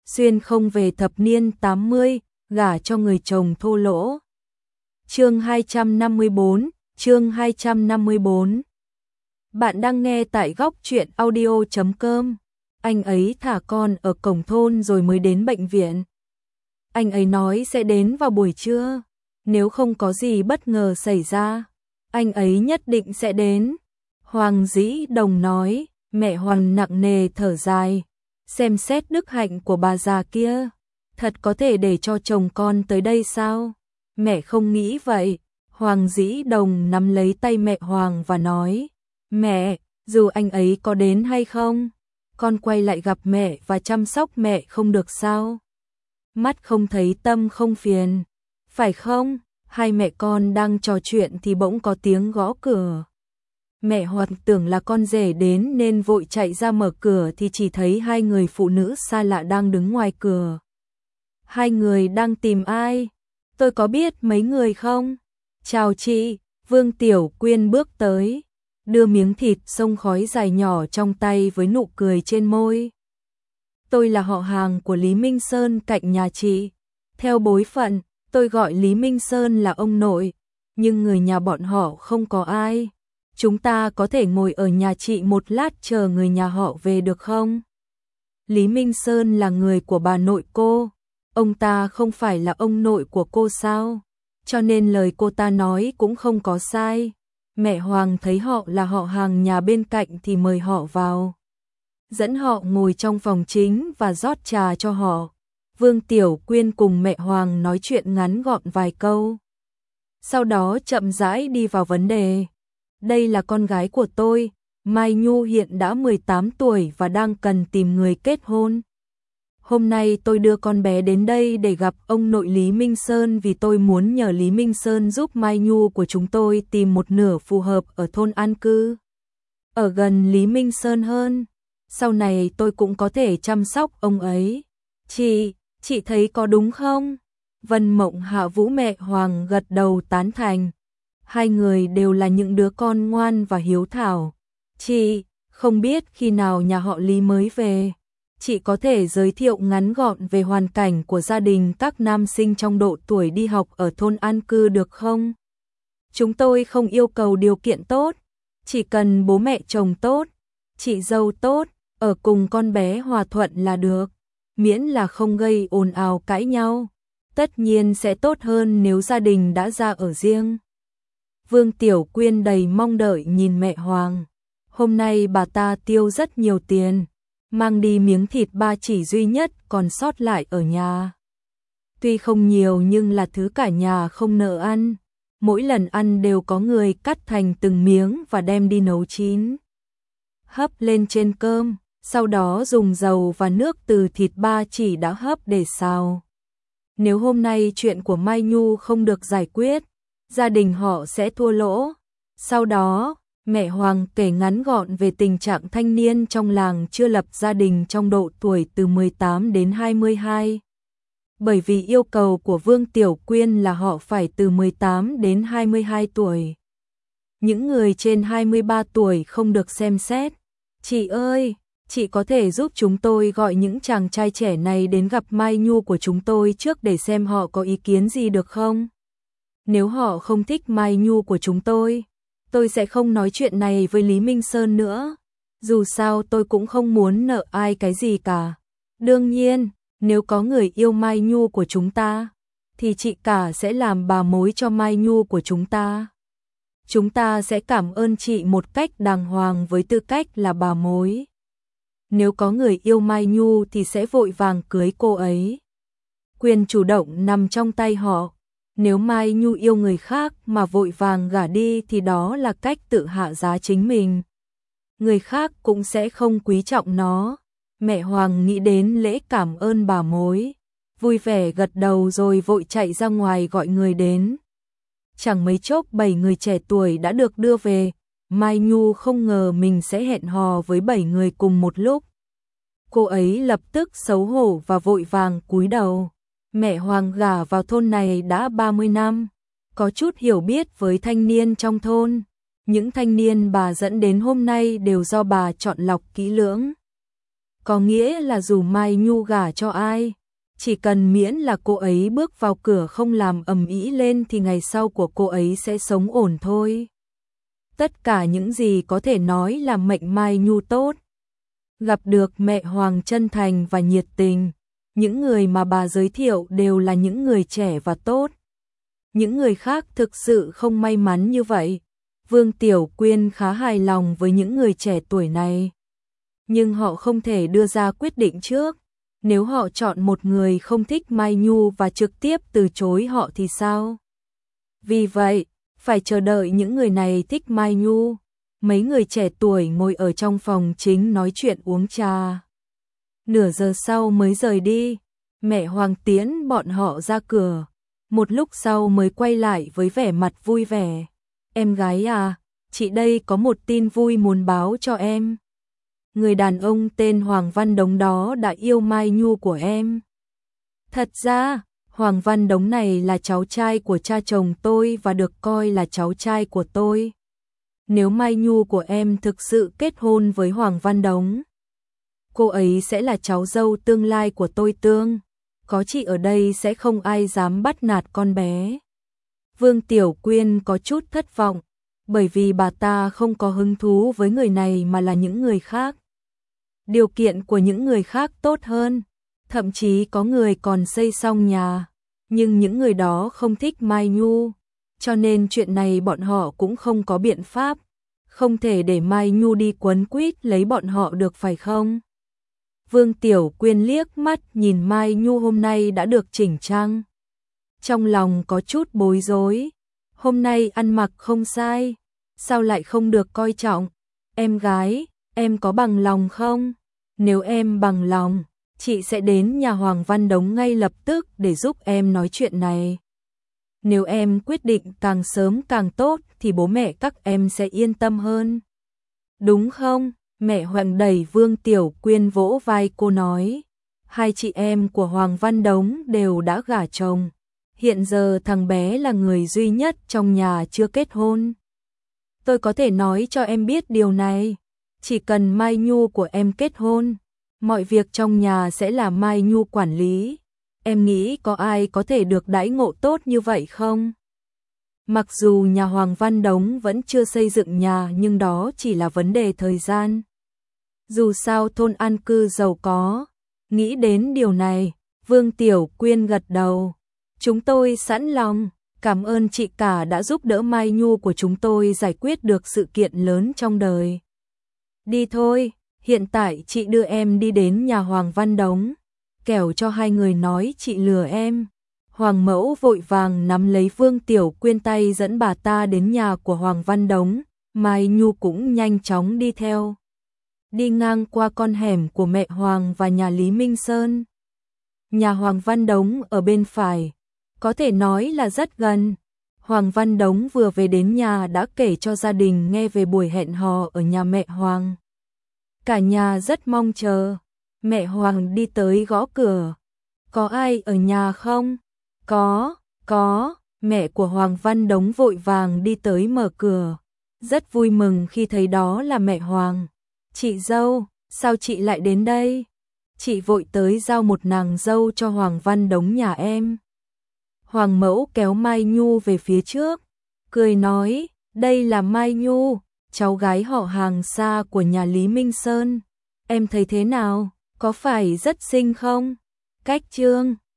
xuyên không về thập niên 80, gả cho người chồng thô lỗ. Chương 254, chương 254. Bạn đang nghe tại góc truyện audio.com. Anh ấy thả con ở cổng thôn rồi mới đến bệnh viện. Anh ấy nói sẽ đến vào buổi trưa, nếu không có gì bất ngờ xảy ra, anh ấy nhất định sẽ đến. Hoàng Dĩ Đồng nói. Mẹ Hoàng nặng nề thở dài, xem xét đức hạnh của bà già kia, thật có thể để cho chồng con tới đây sao? Mẹ không nghĩ vậy. Hoàng Dĩ Đồng nắm lấy tay mẹ Hoàng và nói, mẹ, dù anh ấy có đến hay không, con quay lại gặp mẹ và chăm sóc mẹ không được sao? Mắt không thấy tâm không phiền, phải không? Hai mẹ con đang trò chuyện thì bỗng có tiếng gõ cửa. Mẹ Hoàng tưởng là con rể đến nên vội chạy ra mở cửa thì chỉ thấy hai người phụ nữ xa lạ đang đứng ngoài cửa. Hai người đang tìm ai? Tôi có biết mấy người không? Chào chị. Vương Tiểu Quyên bước tới, đưa miếng thịt xông khói dài nhỏ trong tay với nụ cười trên môi. Tôi là họ hàng của Lý Minh Sơn cạnh nhà chị. Theo bối phận, tôi gọi Lý Minh Sơn là ông nội, nhưng người nhà bọn họ không có ai. Chúng ta có thể ngồi ở nhà chị một lát chờ người nhà họ về được không? Lý Minh Sơn là người của bà nội cô, ông ta không phải là ông nội của cô sao? Cho nên lời cô ta nói cũng không có sai. Mẹ Hoàng thấy họ là họ hàng nhà bên cạnh thì mời họ vào. Dẫn họ ngồi trong phòng chính và rót trà cho họ. Vương Tiểu Quyên cùng mẹ Hoàng nói chuyện ngắn gọn vài câu. Sau đó chậm rãi đi vào vấn đề. Đây là con gái của tôi, Mai Nhu hiện đã 18 tuổi và đang cần tìm người kết hôn. Hôm nay tôi đưa con bé đến đây để gặp ông nội Lý Minh Sơn vì tôi muốn nhờ Lý Minh Sơn giúp Mai Nhu của chúng tôi tìm một nửa phù hợp ở thôn an cư, ở gần Lý Minh Sơn hơn. Sau này tôi cũng có thể chăm sóc ông ấy. Chị thấy có đúng không? Vân Mộng Hạ Vũ mẹ Hoàng gật đầu tán thành. Hai người đều là những đứa con ngoan và hiếu thảo. Chị, không biết khi nào nhà họ Lý mới về. Chị có thể giới thiệu ngắn gọn về hoàn cảnh của gia đình các nam sinh trong độ tuổi đi học ở thôn an cư được không? Chúng tôi không yêu cầu điều kiện tốt, chỉ cần bố mẹ chồng tốt, chị dâu tốt, ở cùng con bé hòa thuận là được, miễn là không gây ồn ào cãi nhau. Tất nhiên sẽ tốt hơn nếu gia đình đã ra ở riêng. Vương Tiểu Quyên đầy mong đợi nhìn mẹ Hoàng. Hôm nay bà ta tiêu rất nhiều tiền, mang đi miếng thịt ba chỉ duy nhất còn sót lại ở nhà. Tuy không nhiều nhưng là thứ cả nhà không nỡ ăn. Mỗi lần ăn đều có người cắt thành từng miếng và đem đi nấu chín. Hấp lên trên cơm, sau đó dùng dầu và nước từ thịt ba chỉ đã hấp để xào. Nếu hôm nay chuyện của Mai Nhu không được giải quyết, gia đình họ sẽ thua lỗ. Sau đó, mẹ Hoàng kể ngắn gọn về tình trạng thanh niên trong làng chưa lập gia đình trong độ tuổi từ 18 đến 22. Bởi vì yêu cầu của Vương Tiểu Quyên là họ phải từ 18 đến 22 tuổi. Những người trên 23 tuổi không được xem xét. Chị ơi, chị có thể giúp chúng tôi gọi những chàng trai trẻ này đến gặp Mai Nhu của chúng tôi trước để xem họ có ý kiến gì được không? Nếu họ không thích Mai Nhu của chúng tôi sẽ không nói chuyện này với Lý Minh Sơn nữa. Dù sao tôi cũng không muốn nợ ai cái gì cả. Đương nhiên, nếu có người yêu Mai Nhu của chúng ta, thì chị cả sẽ làm bà mối cho Mai Nhu của chúng ta. Chúng ta sẽ cảm ơn chị một cách đàng hoàng với tư cách là bà mối. Nếu có người yêu Mai Nhu thì sẽ vội vàng cưới cô ấy. Quyền chủ động nằm trong tay họ. Nếu Mai Nhu yêu người khác mà vội vàng gả đi thì đó là cách tự hạ giá chính mình. Người khác cũng sẽ không quý trọng nó. Mẹ Hoàng nghĩ đến lễ cảm ơn bà mối, vui vẻ gật đầu rồi vội chạy ra ngoài gọi người đến. Chẳng mấy chốc 7 người trẻ tuổi đã được đưa về. Mai Nhu không ngờ mình sẽ hẹn hò với 7 người cùng một lúc. Cô ấy lập tức xấu hổ và vội vàng cúi đầu. Mẹ Hoàng gả vào thôn này đã 30 năm, có chút hiểu biết với thanh niên trong thôn. Những thanh niên bà dẫn đến hôm nay đều do bà chọn lọc kỹ lưỡng. có nghĩa là dù Mai Nhu gả cho ai, chỉ cần miễn là cô ấy bước vào cửa không làm ầm ĩ lên thì ngày sau của cô ấy sẽ sống ổn thôi. Tất cả những gì có thể nói là mệnh Mai Nhu tốt. Gặp được mẹ Hoàng chân thành và nhiệt tình, những người mà bà giới thiệu đều là những người trẻ và tốt. Những người khác thực sự không may mắn như vậy. Vương Tiểu Quyên khá hài lòng với những người trẻ tuổi này. Nhưng họ không thể đưa ra quyết định trước. Nếu họ chọn một người không thích Mai Nhu và trực tiếp từ chối họ thì sao? Vì vậy, phải chờ đợi những người này thích Mai Nhu. Mấy người trẻ tuổi ngồi ở trong phòng chính nói chuyện uống trà. Nửa giờ sau mới rời đi, mẹ Hoàng tiễn bọn họ ra cửa. Một lúc sau mới quay lại với vẻ mặt vui vẻ. Em gái à, chị đây có một tin vui muốn báo cho em. Người đàn ông tên Hoàng Văn Đống đó đã yêu Mai Nhu của em. Thật ra, Hoàng Văn Đống này là cháu trai của cha chồng tôi và được coi là cháu trai của tôi. Nếu Mai Nhu của em thực sự kết hôn với Hoàng Văn Đống, cô ấy sẽ là cháu dâu tương lai của tôi Tương. Có chị ở đây sẽ không ai dám bắt nạt con bé. Vương Tiểu Quyên có chút thất vọng, bởi vì bà ta không có hứng thú với người này mà là những người khác. Điều kiện của những người khác tốt hơn, thậm chí có người còn xây xong nhà, nhưng những người đó không thích Mai Nhu, cho nên chuyện này bọn họ cũng không có biện pháp, không thể để Mai Nhu đi quấn quýt lấy bọn họ được phải không? Vương Tiểu Quyên liếc mắt nhìn Mai Nhu hôm nay đã được chỉnh trang. Trong lòng có chút bối rối, hôm nay ăn mặc không sai, sao lại không được coi trọng? Em gái, em có bằng lòng không? Nếu em bằng lòng, chị sẽ đến nhà Hoàng Văn Đống ngay lập tức để giúp em nói chuyện này. Nếu em quyết định càng sớm càng tốt thì bố mẹ các em sẽ yên tâm hơn. Đúng không? Mẹ Hoàng đẩy Vương Tiểu Quyên vỗ vai cô nói. Hai chị em của Hoàng Văn Đống đều đã gả chồng. Hiện giờ thằng bé là người duy nhất trong nhà chưa kết hôn. Tôi có thể nói cho em biết điều này. Chỉ cần Mai Nhu của em kết hôn, mọi việc trong nhà sẽ là Mai Nhu quản lý. Em nghĩ có ai có thể được đãi ngộ tốt như vậy không? Mặc dù nhà Hoàng Văn Đống vẫn chưa xây dựng nhà nhưng đó chỉ là vấn đề thời gian. Dù sao thôn an cư giàu có. Nghĩ đến điều này, Vương Tiểu Quyên gật đầu. Chúng tôi sẵn lòng, cảm ơn chị cả đã giúp đỡ Mai Nhu của chúng tôi giải quyết được sự kiện lớn trong đời. Đi thôi, hiện tại chị đưa em đi đến nhà Hoàng Văn Đống, kẻo cho hai người nói chị lừa em. Hoàng mẫu vội vàng nắm lấy Vương Tiểu Quyên tay dẫn bà ta đến nhà của Hoàng Văn Đống, Mai Nhu cũng nhanh chóng đi theo. Đi ngang qua con hẻm của mẹ Hoàng và nhà Lý Minh Sơn. Nhà Hoàng Văn Đống ở bên phải, có thể nói là rất gần. Hoàng Văn Đống vừa về đến nhà đã kể cho gia đình nghe về buổi hẹn hò ở nhà mẹ Hoàng. Cả nhà rất mong chờ. Mẹ Hoàng đi tới gõ cửa. Có ai ở nhà không? Có. Mẹ của Hoàng Văn Đống vội vàng đi tới mở cửa. Rất vui mừng khi thấy đó là mẹ Hoàng. Chị dâu, sao chị lại đến đây? Chị vội tới giao một nàng dâu cho Hoàng Văn Đống nhà em. Hoàng mẫu kéo Mai Nhu về phía trước, cười nói, đây là Mai Nhu, cháu gái họ hàng xa của nhà Lý Minh Sơn. Em thấy thế nào, có phải rất xinh không? Cách trương